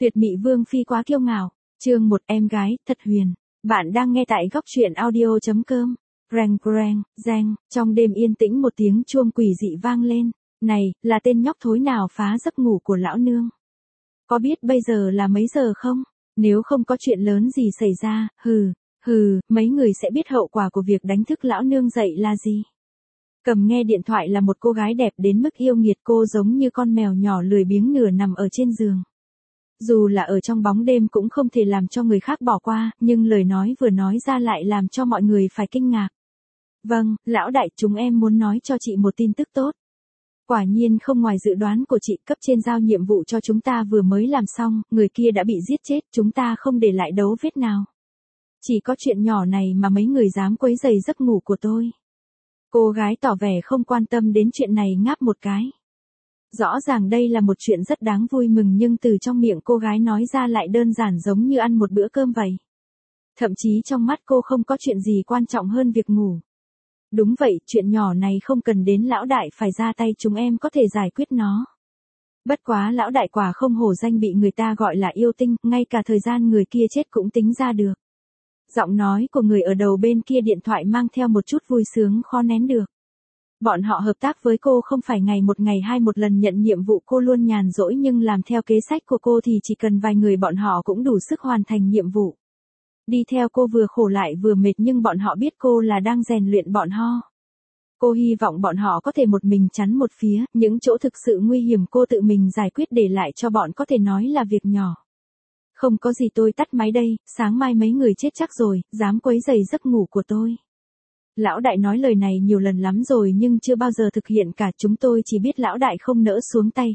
Tuyệt Mị Vương phi quá kiêu ngạo. Chương 1 em gái, thật huyền. Bạn đang nghe tại góc truyện audio.com. Reng reng, reng, trong đêm yên tĩnh một tiếng chuông quỷ dị vang lên. Này, là tên nhóc thối nào phá giấc ngủ của lão nương? Có biết bây giờ là mấy giờ không? Nếu không có chuyện lớn gì xảy ra, mấy người sẽ biết hậu quả của việc đánh thức lão nương dậy là gì. Cầm nghe điện thoại là một cô gái đẹp đến mức yêu nghiệt, cô giống như con mèo nhỏ lười biếng nửa nằm ở trên giường. Dù là ở trong bóng đêm cũng không thể làm cho người khác bỏ qua, nhưng lời nói vừa nói ra lại làm cho mọi người phải kinh ngạc. Vâng, lão đại, chúng em muốn nói cho chị một tin tức tốt. Quả nhiên không ngoài dự đoán của chị, cấp trên giao nhiệm vụ cho chúng ta vừa mới làm xong, người kia đã bị giết chết, chúng ta không để lại dấu vết nào. Chỉ có chuyện nhỏ này mà mấy người dám quấy rầy giấc ngủ của tôi. Cô gái tỏ vẻ không quan tâm đến chuyện này, ngáp một cái. Rõ ràng đây là một chuyện rất đáng vui mừng, nhưng từ trong miệng cô gái nói ra lại đơn giản giống như ăn một bữa cơm vậy. Thậm chí trong mắt cô không có chuyện gì quan trọng hơn việc ngủ. Đúng vậy, chuyện nhỏ này không cần đến lão đại phải ra tay, chúng em có thể giải quyết nó. Bất quá lão đại quả không hổ danh bị người ta gọi là yêu tinh, ngay cả thời gian người kia chết cũng tính ra được. Giọng nói của người ở đầu bên kia điện thoại mang theo một chút vui sướng khó nén được. Bọn họ hợp tác với cô không phải ngày hai một lần nhận nhiệm vụ, cô luôn nhàn rỗi, nhưng làm theo kế sách của cô thì chỉ cần vài người bọn họ cũng đủ sức hoàn thành nhiệm vụ. Đi theo cô vừa khổ lại vừa mệt, nhưng bọn họ biết cô là đang rèn luyện bọn họ. Cô hy vọng bọn họ có thể một mình chắn một phía, những chỗ thực sự nguy hiểm cô tự mình giải quyết, để lại cho bọn có thể nói là việc nhỏ. Không có gì, tôi tắt máy đây, sáng mai mấy người chết chắc rồi, dám quấy rầy giấc ngủ của tôi. Lão đại nói lời này nhiều lần lắm rồi nhưng chưa bao giờ thực hiện cả, chúng tôi chỉ biết lão đại không nỡ xuống tay.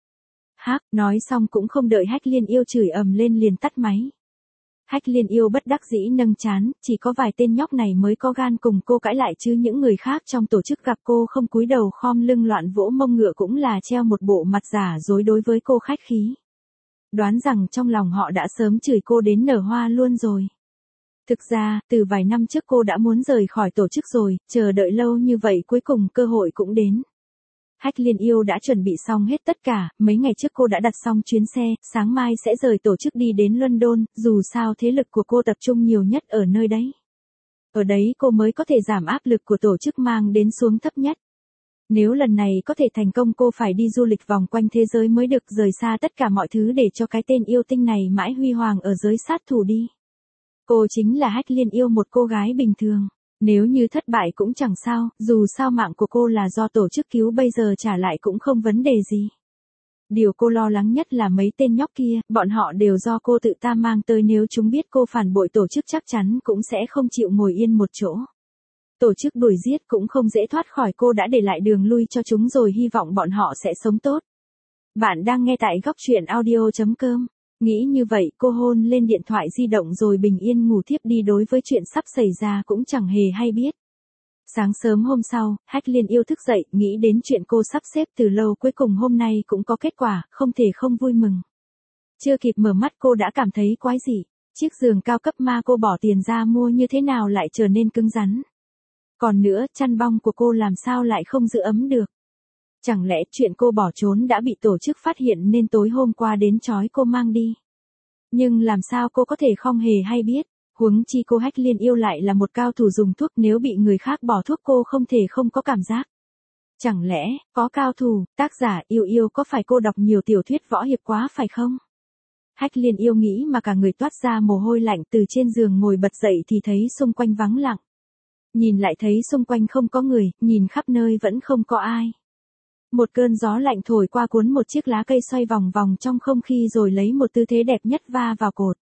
Nói xong cũng không đợi Hách Liên Yêu chửi ầm lên liền tắt máy. Hách Liên Yêu bất đắc dĩ nâng trán, chỉ có vài tên nhóc này mới có gan cùng cô cãi lại, chứ những người khác trong tổ chức gặp cô không cúi đầu khom lưng loạn vỗ mông ngựa cũng là treo một bộ mặt giả dối đối với cô khách khí. Đoán rằng trong lòng họ đã sớm chửi cô đến nở hoa luôn rồi. Thực ra, từ vài năm trước cô đã muốn rời khỏi tổ chức rồi, chờ đợi lâu như vậy cuối cùng cơ hội cũng đến. Hách Liên Yêu đã chuẩn bị xong hết tất cả, mấy ngày trước cô đã đặt xong chuyến xe, sáng mai sẽ rời tổ chức đi đến London, dù sao thế lực của cô tập trung nhiều nhất ở nơi đấy. Ở đấy cô mới có thể giảm áp lực của tổ chức mang đến xuống thấp nhất. Nếu lần này có thể thành công, cô phải đi du lịch vòng quanh thế giới mới được, rời xa tất cả mọi thứ để cho cái tên yêu tinh này mãi huy hoàng ở giới sát thủ đi. Cô chính là Hách Liên Yêu, một cô gái bình thường. Nếu như thất bại cũng chẳng sao, dù sao mạng của cô là do tổ chức cứu, bây giờ trả lại cũng không vấn đề gì. Điều cô lo lắng nhất là mấy tên nhóc kia, bọn họ đều do cô tự ta mang tới, nếu chúng biết cô phản bội tổ chức chắc chắn cũng sẽ không chịu ngồi yên một chỗ. Tổ chức đuổi giết cũng không dễ thoát khỏi, cô đã để lại đường lui cho chúng rồi, hy vọng bọn họ sẽ sống tốt. Bạn đang nghe tại góc truyện audio.com. Nghĩ như vậy, cô hôn lên điện thoại di động rồi bình yên ngủ thiếp đi, đối với chuyện sắp xảy ra cũng chẳng hề hay biết. Sáng sớm hôm sau, Hách Liên Yêu thức dậy, nghĩ đến chuyện cô sắp xếp từ lâu cuối cùng hôm nay cũng có kết quả, không thể không vui mừng. Chưa kịp mở mắt cô đã cảm thấy quái dị, chiếc giường cao cấp mà cô bỏ tiền ra mua như thế nào lại trở nên cứng rắn. Còn nữa, chăn bông của cô làm sao lại không giữ ấm được. Chẳng lẽ chuyện cô bỏ trốn đã bị tổ chức phát hiện nên tối hôm qua đến trói cô mang đi. Nhưng làm sao cô có thể không hề hay biết, huống chi cô Hách Liên Yêu lại là một cao thủ dùng thuốc, nếu bị người khác bỏ thuốc cô không thể không có cảm giác. Chẳng lẽ, có cao thủ, tác giả yêu có phải cô đọc nhiều tiểu thuyết võ hiệp quá phải không? Hách Liên Yêu nghĩ mà cả người toát ra mồ hôi lạnh, từ trên giường ngồi bật dậy thì thấy xung quanh vắng lặng. Nhìn lại thấy xung quanh không có người, nhìn khắp nơi vẫn không có ai. Một cơn gió lạnh thổi qua cuốn một chiếc lá cây xoay vòng vòng trong không khí rồi lấy một tư thế đẹp nhất va vào cột.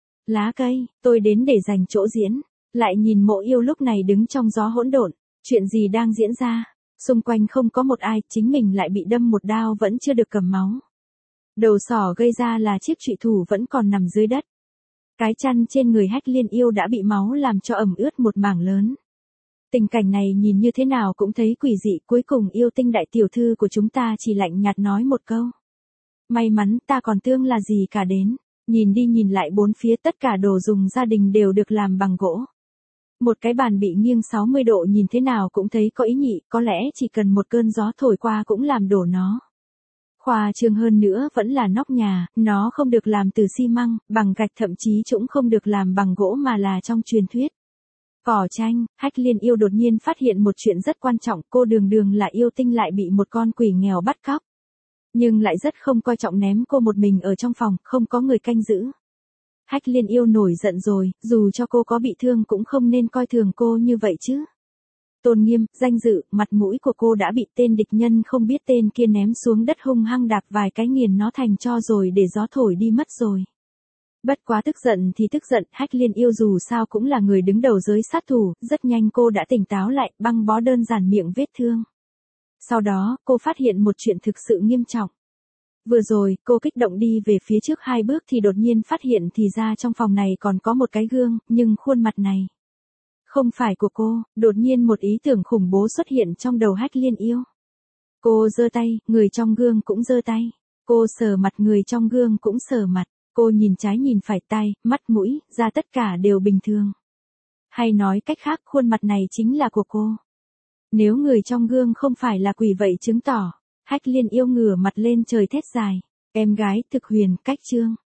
Lá cây, tôi đến để giành chỗ diễn. Lại nhìn Mộ Yêu lúc này đứng trong gió hỗn độn. Chuyện gì đang diễn ra? Xung quanh không có một ai, chính mình lại bị đâm một đao vẫn chưa được cầm máu. Đầu sỏ gây ra là chiếc trụy thủ vẫn còn nằm dưới đất. Cái chăn trên người Hách Liên Yêu đã bị máu làm cho ẩm ướt một mảng lớn. Tình cảnh này nhìn như thế nào cũng thấy quỷ dị, cuối cùng yêu tinh đại tiểu thư của chúng ta chỉ lạnh nhạt nói một câu. May mắn ta còn thương là gì cả đến. Nhìn đi nhìn lại bốn phía, tất cả đồ dùng gia đình đều được làm bằng gỗ. Một cái bàn bị nghiêng 60 độ nhìn thế nào cũng thấy có ý nhị, có lẽ chỉ cần một cơn gió thổi qua cũng làm đổ nó. Khoa trương hơn nữa vẫn là nóc nhà, nó không được làm từ xi măng, bằng gạch, thậm chí cũng không được làm bằng gỗ mà là trong truyền thuyết. Cỏ tranh, Hách Liên Yêu đột nhiên phát hiện một chuyện rất quan trọng, cô Đường Đường là yêu tinh lại bị một con quỷ nghèo bắt cóc. Nhưng lại rất không coi trọng, ném cô một mình ở trong phòng, không có người canh giữ. Hách Liên Yêu nổi giận rồi, dù cho cô có bị thương cũng không nên coi thường cô như vậy chứ. Tôn nghiêm, danh dự, mặt mũi của cô đã bị tên địch nhân không biết tên kia ném xuống đất hung hăng đạp vài cái nghiền nó thành tro rồi để gió thổi đi mất rồi. Bất quá tức giận thì tức giận, Hách Liên Yêu dù sao cũng là người đứng đầu giới sát thủ, rất nhanh cô đã tỉnh táo lại, băng bó đơn giản miệng vết thương. Sau đó, cô phát hiện một chuyện thực sự nghiêm trọng. Vừa rồi, cô kích động đi về phía trước 2 bước thì đột nhiên phát hiện thì ra trong phòng này còn có một cái gương, nhưng khuôn mặt này không phải của cô. Đột nhiên một ý tưởng khủng bố xuất hiện trong đầu Hách Liên Yêu. Cô giơ tay, người trong gương cũng giơ tay. Cô sờ mặt, người trong gương cũng sờ mặt. Cô nhìn trái nhìn phải, tai, mắt, mũi, da tất cả đều bình thường. Hay nói cách khác, khuôn mặt này chính là của cô. Nếu người trong gương không phải là quỷ vậy chứng tỏ. Hách Liên Yêu ngửa mặt lên trời thét dài. Em gái, thực huyền, cách chương.